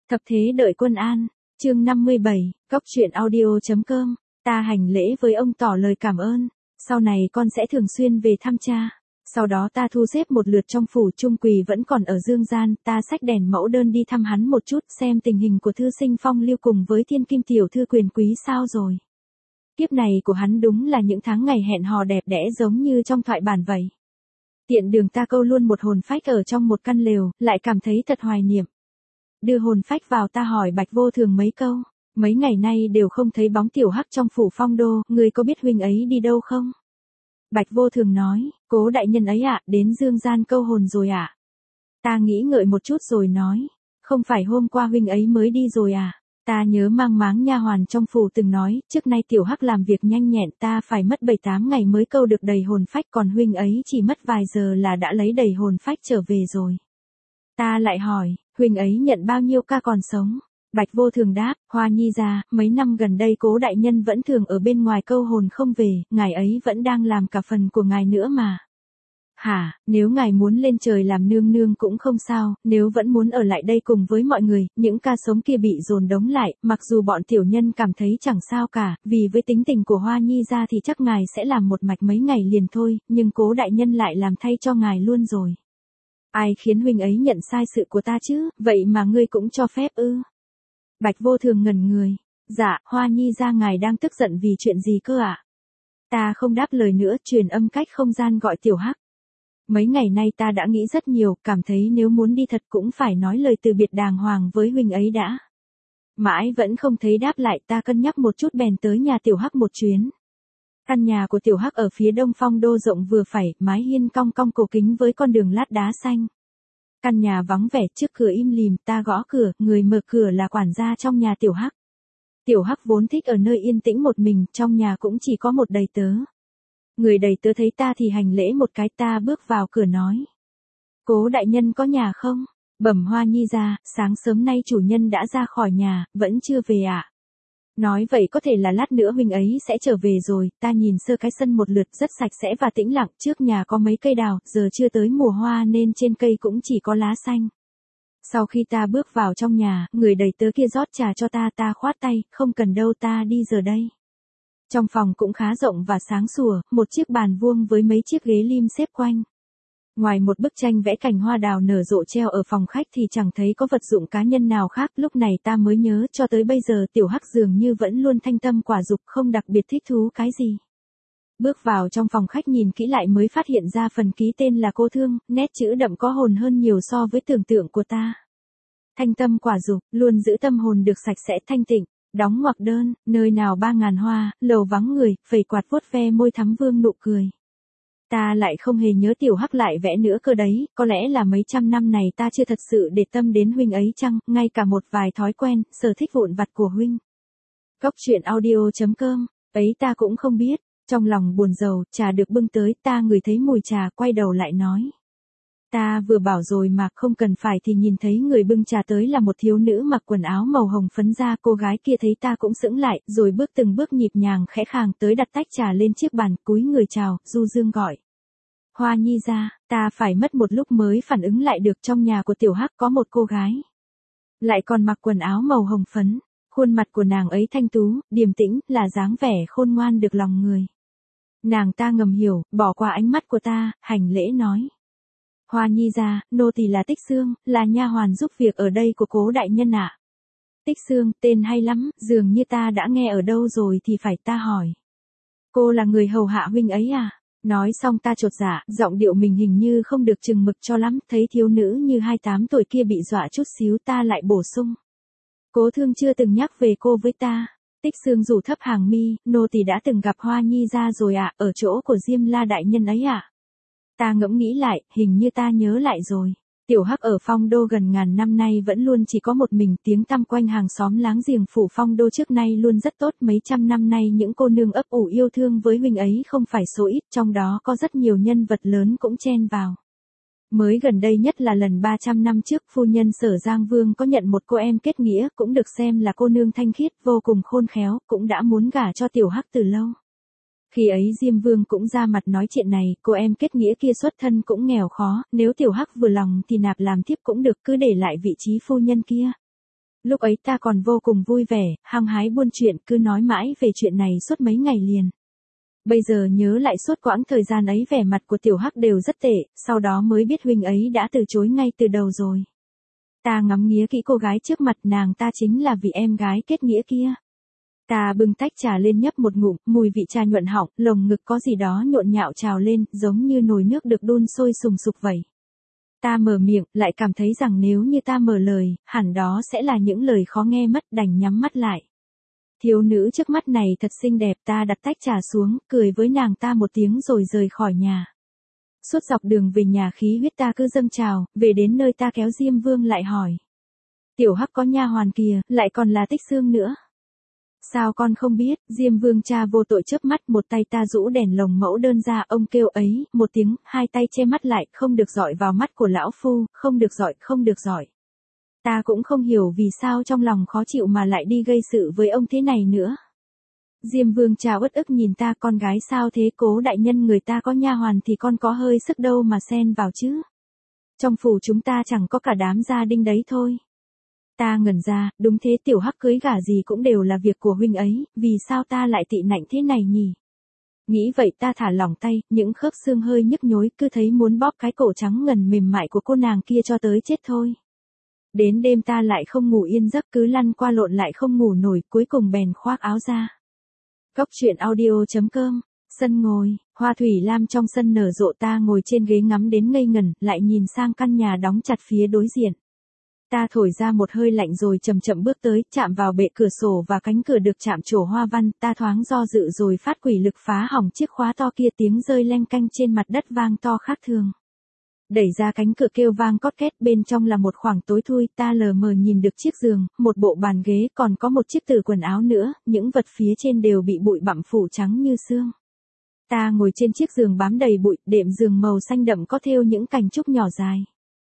Thập thế đợi quân an, chương 57, góc truyện audio.com, ta hành lễ với ông tỏ lời cảm ơn, sau này con sẽ thường xuyên về thăm cha. Sau đó ta thu xếp một lượt trong phủ Trung Quỳ vẫn còn ở Dương Gian, ta xách đèn mẫu đơn đi thăm hắn một chút xem tình hình của thư sinh phong lưu cùng với thiên kim tiểu thư quyền quý sao rồi. Kiếp này của hắn đúng là những tháng ngày hẹn hò đẹp đẽ giống như trong thoại bản vậy. Tiện đường ta câu luôn một hồn phách ở trong một căn lều, lại cảm thấy thật hoài niệm. Đưa hồn phách vào ta hỏi Bạch Vô Thường mấy câu, mấy ngày nay đều không thấy bóng tiểu hắc trong phủ Phong Đô, người có biết huynh ấy đi đâu không? Bạch Vô Thường nói, Cố đại nhân ấy ạ, đến Dương Gian câu hồn rồi ạ. Ta nghĩ ngợi một chút rồi nói, không phải hôm qua huynh ấy mới đi rồi à? Ta nhớ mang máng nha hoàn trong phủ từng nói, trước nay tiểu hắc làm việc nhanh nhẹn, ta phải mất 7-8 ngày mới câu được đầy hồn phách, còn huynh ấy chỉ mất vài giờ là đã lấy đầy hồn phách trở về rồi. Ta lại hỏi, huynh ấy nhận bao nhiêu ca còn sống? Bạch Vô Thường đáp, Hoa Nhi gia, mấy năm gần đây Cố đại nhân vẫn thường ở bên ngoài câu hồn không về, ngài ấy vẫn đang làm cả phần của ngài nữa mà. Hả, nếu ngài muốn lên trời làm nương nương cũng không sao, nếu vẫn muốn ở lại đây cùng với mọi người, những ca sống kia bị dồn đống lại, mặc dù bọn tiểu nhân cảm thấy chẳng sao cả, vì với tính tình của Hoa Nhi gia thì chắc ngài sẽ làm một mạch mấy ngày liền thôi, nhưng Cố đại nhân lại làm thay cho ngài luôn rồi. Ai khiến huynh ấy nhận sai sự của ta chứ, vậy mà ngươi cũng cho phép ư? Bạch Vô Thường ngẩn người, dạ, Hoa Nhi gia ngài đang tức giận vì chuyện gì cơ ạ? Ta không đáp lời nữa, truyền âm cách không gian gọi tiểu hắc. Mấy ngày nay ta đã nghĩ rất nhiều, cảm thấy nếu muốn đi thật cũng phải nói lời từ biệt đàng hoàng với huynh ấy đã. Mãi vẫn không thấy đáp lại, ta cân nhắc một chút bèn tới nhà tiểu hắc một chuyến. Căn nhà của tiểu hắc ở phía đông Phong Đô rộng vừa phải, mái hiên cong cong cổ kính với con đường lát đá xanh. Căn nhà vắng vẻ, trước cửa im lìm, ta gõ cửa, người mở cửa là quản gia trong nhà tiểu hắc. Tiểu hắc vốn thích ở nơi yên tĩnh một mình, trong nhà cũng chỉ có một đầy tớ. Người đầy tớ thấy ta thì hành lễ một cái, ta bước vào cửa nói. Cố đại nhân có nhà không? Bẩm Hoa Nhi gia, sáng sớm nay chủ nhân đã ra khỏi nhà, vẫn chưa về ạ. Nói vậy có thể là lát nữa huynh ấy sẽ trở về rồi, ta nhìn sơ cái sân một lượt rất sạch sẽ và tĩnh lặng, trước nhà có mấy cây đào, giờ chưa tới mùa hoa nên trên cây cũng chỉ có lá xanh. Sau khi ta bước vào trong nhà, người đầy tớ kia rót trà cho ta, ta khoát tay, không cần đâu, ta đi giờ đây. Trong phòng cũng khá rộng và sáng sủa, một chiếc bàn vuông với mấy chiếc ghế lim xếp quanh. Ngoài một bức tranh vẽ cành hoa đào nở rộ treo ở phòng khách thì chẳng thấy có vật dụng cá nhân nào khác, lúc này ta mới nhớ cho tới bây giờ tiểu hắc dường như vẫn luôn thanh tâm quả dục, không đặc biệt thích thú cái gì. Bước vào trong phòng khách nhìn kỹ lại mới phát hiện ra phần ký tên là Cô Thương, nét chữ đậm có hồn hơn nhiều so với tưởng tượng của ta. Thanh tâm quả dục, luôn giữ tâm hồn được sạch sẽ thanh tịnh. Đóng ngoặc đơn, nơi nào 3.000 hoa, lầu vắng người, phẩy quạt vuốt ve môi thắm vương nụ cười. Ta lại không hề nhớ tiểu hắc lại vẽ nữa cơ đấy, có lẽ là mấy trăm năm này ta chưa thật sự để tâm đến huynh ấy chăng, ngay cả một vài thói quen, sở thích vụn vặt của huynh. Góc truyện audio.com, ấy ta cũng không biết, trong lòng buồn rầu, trà được bưng tới, ta ngửi thấy mùi trà, quay đầu lại nói. Ta vừa bảo rồi mà không cần phải thì nhìn thấy người bưng trà tới là một thiếu nữ mặc quần áo màu hồng phấn da, cô gái kia thấy ta cũng sững lại, rồi bước từng bước nhịp nhàng khẽ khàng tới đặt tách trà lên chiếc bàn, cúi người chào, du dương gọi. Hoa Nhi gia, ta phải mất một lúc mới phản ứng lại được trong nhà của tiểu hắc có một cô gái. Lại còn mặc quần áo màu hồng phấn, khuôn mặt của nàng ấy thanh tú, điềm tĩnh, là dáng vẻ khôn ngoan được lòng người. Nàng ta ngầm hiểu, bỏ qua ánh mắt của ta, hành lễ nói. Hoa Nhi gia, nô tỳ là Tích Xương, là nha hoàn giúp việc ở đây của Cố đại nhân ạ. Tích Xương, tên hay lắm, dường như ta đã nghe ở đâu rồi thì phải, ta hỏi. Cô là người hầu hạ huynh ấy à? Nói xong ta chột dạ, giọng điệu mình hình như không được chừng mực cho lắm, thấy thiếu nữ như 28 tuổi kia bị dọa chút xíu, ta lại bổ sung. Cố Thương chưa từng nhắc về cô với ta. Tích Xương rủ thấp hàng mi, nô tỳ đã từng gặp Hoa Nhi gia rồi ạ, ở chỗ của Diêm La đại nhân ấy ạ. Ta ngẫm nghĩ lại, hình như ta nhớ lại rồi. Tiểu hắc ở Phong Đô gần ngàn năm nay vẫn luôn chỉ có một mình, tiếng tăm quanh hàng xóm láng giềng phủ Phong Đô trước nay luôn rất tốt, mấy trăm năm nay những cô nương ấp ủ yêu thương với huynh ấy không phải số ít, trong đó có rất nhiều nhân vật lớn cũng chen vào. Mới gần đây nhất là lần 300 năm trước phu nhân Sở Giang Vương có nhận một cô em kết nghĩa, cũng được xem là cô nương thanh khiết, vô cùng khôn khéo, cũng đã muốn gả cho tiểu hắc từ lâu. Khi ấy Diêm Vương cũng ra mặt nói chuyện này, cô em kết nghĩa kia xuất thân cũng nghèo khó, nếu tiểu hắc vừa lòng thì nạp làm thiếp cũng được, cứ để lại vị trí phu nhân kia. Lúc ấy ta còn vô cùng vui vẻ, hăng hái buôn chuyện, cứ nói mãi về chuyện này suốt mấy ngày liền. Bây giờ nhớ lại suốt quãng thời gian ấy vẻ mặt của Tiểu Hắc đều rất tệ, sau đó mới biết huynh ấy đã từ chối ngay từ đầu rồi. Ta ngắm nghía kỹ cô gái trước mặt, nàng ta chính là vị em gái kết nghĩa kia. Ta bưng tách trà lên nhấp một ngụm, mùi vị trà nhuận họng, lồng ngực có gì đó nhộn nhạo trào lên, giống như nồi nước được đun sôi sùng sục vậy. Ta mở miệng, lại cảm thấy rằng nếu như ta mở lời, hẳn đó sẽ là những lời khó nghe mất, đành nhắm mắt lại. Thiếu nữ trước mắt này thật xinh đẹp, ta đặt tách trà xuống, cười với nàng ta một tiếng rồi rời khỏi nhà. Suốt dọc đường về nhà khí huyết ta cứ dâng trào, về đến nơi ta kéo Diêm Vương lại hỏi. Tiểu Hắc có nha hoàn kìa, lại còn là Tích Xương nữa. Sao con không biết? Diêm Vương cha vô tội chớp mắt, một tay ta rũ đèn lồng mẫu đơn ra, ông kêu ấy, một tiếng, hai tay che mắt lại, không được dọi vào mắt của lão phu, không được dọi, không được dọi. Ta cũng không hiểu vì sao trong lòng khó chịu mà lại đi gây sự với ông thế này nữa. Diêm Vương cha uất ức nhìn ta, con gái sao thế, Cố đại nhân, người ta có nha hoàn thì con có hơi sức đâu mà xen vào chứ. Trong phủ chúng ta chẳng có cả đám gia đình đấy thôi. Ta ngẩn ra, đúng thế, Tiểu Hắc cưới gả gì cũng đều là việc của huynh ấy, vì sao ta lại tị nạnh thế này nhỉ? Nghĩ vậy ta thả lỏng tay, những khớp xương hơi nhức nhối, cứ thấy muốn bóp cái cổ trắng ngần mềm mại của cô nàng kia cho tới chết thôi. Đến đêm ta lại không ngủ yên giấc, cứ lăn qua lộn lại không ngủ nổi, cuối cùng bèn khoác áo ra. Góc truyện audio.com. Sân ngồi, hoa thủy lam trong sân nở rộ, ta ngồi trên ghế ngắm đến ngây ngẩn, lại nhìn sang căn nhà đóng chặt phía đối diện. Ta thổi ra một hơi lạnh rồi chậm chậm bước tới, chạm vào bệ cửa sổ và cánh cửa được chạm trổ hoa văn, ta thoáng do dự rồi phát quỷ lực phá hỏng chiếc khóa to kia, tiếng rơi leng canh trên mặt đất vang to khác thường. Đẩy ra cánh cửa kêu vang cót két, bên trong là một khoảng tối thui, ta lờ mờ nhìn được chiếc giường, một bộ bàn ghế, còn có một chiếc tủ quần áo nữa, những vật phía trên đều bị bụi bặm phủ trắng như xương. Ta ngồi trên chiếc giường bám đầy bụi, đệm giường màu xanh đậm có thêu những cành trúc nhỏ dài.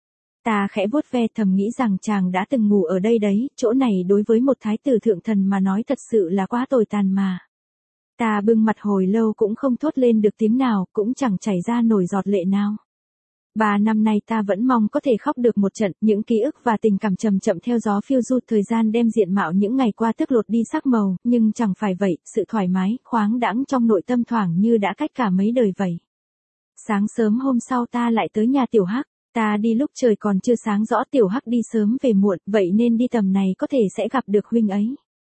Ta khẽ vuốt ve thầm nghĩ rằng chàng đã từng ngủ ở đây đấy, chỗ này đối với một thái tử thượng thần mà nói thật sự là quá tồi tàn mà. Ta bưng mặt hồi lâu cũng không thốt lên được tiếng nào, cũng chẳng chảy ra nổi giọt lệ nào. 3 năm nay ta vẫn mong có thể khóc được một trận, những ký ức và tình cảm chậm chậm theo gió phiêu du, thời gian đem diện mạo những ngày qua tước lột đi sắc màu, nhưng chẳng phải vậy, sự thoải mái, khoáng đãng trong nội tâm thoảng như đã cách cả mấy đời vậy. Sáng sớm hôm sau ta lại tới nhà Tiểu Hắc. Ta đi lúc trời còn chưa sáng rõ, Tiểu Hắc đi sớm về muộn, vậy nên đi tầm này có thể sẽ gặp được huynh ấy.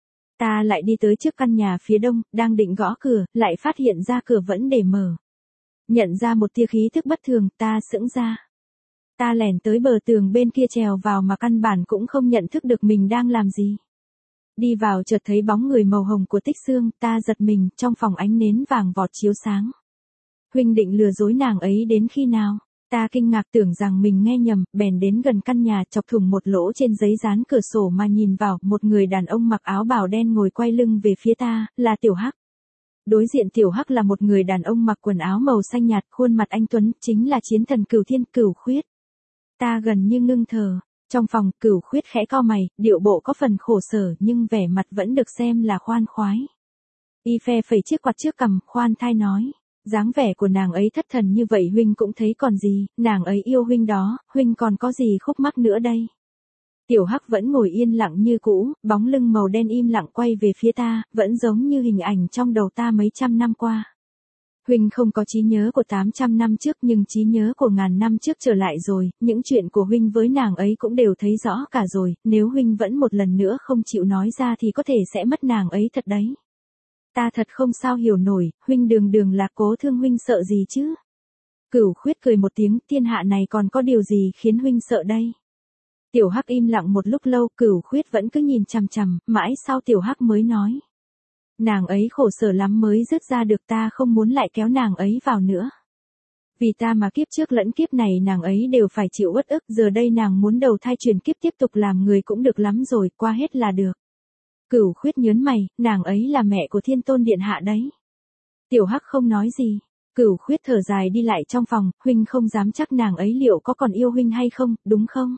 Ta lại đi tới trước căn nhà phía đông, đang định gõ cửa, lại phát hiện ra cửa vẫn để mở. Nhận ra một tia khí thức bất thường, ta sững ra. Ta lẻn tới bờ tường bên kia trèo vào mà căn bản cũng không nhận thức được mình đang làm gì. Đi vào chợt thấy bóng người màu hồng của Tích Xương, ta giật mình, trong phòng ánh nến vàng vọt chiếu sáng. Huynh định lừa dối nàng ấy đến khi nào? Ta kinh ngạc tưởng rằng mình nghe nhầm, bèn đến gần căn nhà, chọc thủng một lỗ trên giấy dán cửa sổ mà nhìn vào, một người đàn ông mặc áo bào đen ngồi quay lưng về phía ta, là Tiểu Hắc. Đối diện Tiểu Hắc là một người đàn ông mặc quần áo màu xanh nhạt, khuôn mặt anh tuấn, chính là chiến thần Cửu Thiên, Cửu Khuyết. Ta gần như ngưng thở. Trong phòng, Cửu Khuyết khẽ cau mày, điệu bộ có phần khổ sở nhưng vẻ mặt vẫn được xem là khoan khoái. Y phe phẩy chiếc quạt trước cằm, khoan thai nói. Dáng vẻ của nàng ấy thất thần như vậy huynh cũng thấy còn gì, nàng ấy yêu huynh đó, huynh còn có gì khúc mắc nữa đây. Tiểu Hắc vẫn ngồi yên lặng như cũ, bóng lưng màu đen im lặng quay về phía ta, vẫn giống như hình ảnh trong đầu ta mấy trăm năm qua. Huynh không có trí nhớ của 800 năm trước nhưng trí nhớ của ngàn năm trước trở lại rồi, những chuyện của huynh với nàng ấy cũng đều thấy rõ cả rồi, nếu huynh vẫn một lần nữa không chịu nói ra thì có thể sẽ mất nàng ấy thật đấy. Ta thật không sao hiểu nổi, huynh đường là cố thương huynh sợ gì chứ? Cửu Khuyết cười một tiếng, thiên hạ này còn có điều gì khiến huynh sợ đây? Tiểu Hắc im lặng một lúc lâu, Cửu Khuyết vẫn cứ nhìn chằm chằm, mãi sau Tiểu Hắc mới nói. Nàng ấy khổ sở lắm mới dứt ra được, ta không muốn lại kéo nàng ấy vào nữa. Vì ta mà kiếp trước lẫn kiếp này nàng ấy đều phải chịu uất ức, giờ đây nàng muốn đầu thai chuyển kiếp tiếp tục làm người cũng được lắm rồi, qua hết là được. Cửu Khuyết nhớn mày, nàng ấy là mẹ của Thiên Tôn Điện Hạ đấy. Tiểu Hắc không nói gì. Cửu Khuyết thở dài đi lại trong phòng, huynh không dám chắc nàng ấy liệu có còn yêu huynh hay không, đúng không?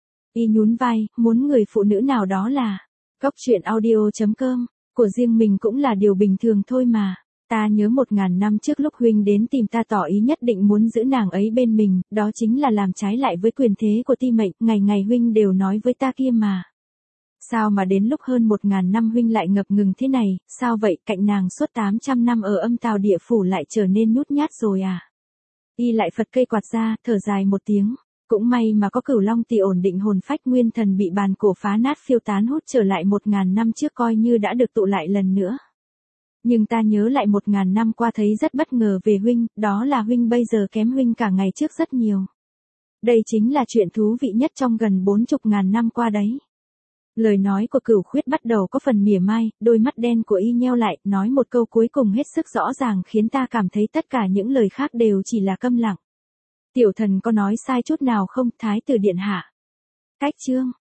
Y nhún vai, muốn người phụ nữ nào đó là. Góc truyện audio.com, của riêng mình cũng là điều bình thường thôi mà. Ta nhớ 1000 năm trước lúc huynh đến tìm ta tỏ ý nhất định muốn giữ nàng ấy bên mình, đó chính là làm trái lại với quyền thế của ti mệnh, ngày ngày huynh đều nói với ta kia mà. Sao mà đến lúc hơn 1.000 năm huynh lại ngập ngừng thế này, sao vậy, cạnh nàng suốt 800 năm ở âm tào địa phủ lại trở nên nhút nhát rồi à? Y lại phật cây quạt ra, thở dài một tiếng. Cũng may mà có Cửu Long tỷ ổn định hồn phách, nguyên thần bị bàn cổ phá nát phiêu tán hút trở lại 1.000 năm trước, coi như đã được tụ lại lần nữa. Nhưng ta nhớ lại 1.000 năm qua thấy rất bất ngờ về huynh, đó là huynh bây giờ kém huynh cả ngày trước rất nhiều. Đây chính là chuyện thú vị nhất trong gần 40.000 năm qua đấy. Lời nói của Cửu Khuyết bắt đầu có phần mỉa mai, đôi mắt đen của y nheo lại, nói một câu cuối cùng hết sức rõ ràng khiến ta cảm thấy tất cả những lời khác đều chỉ là câm lặng. Tiểu thần có nói sai chút nào không, Thái tử điện hạ? Cách chương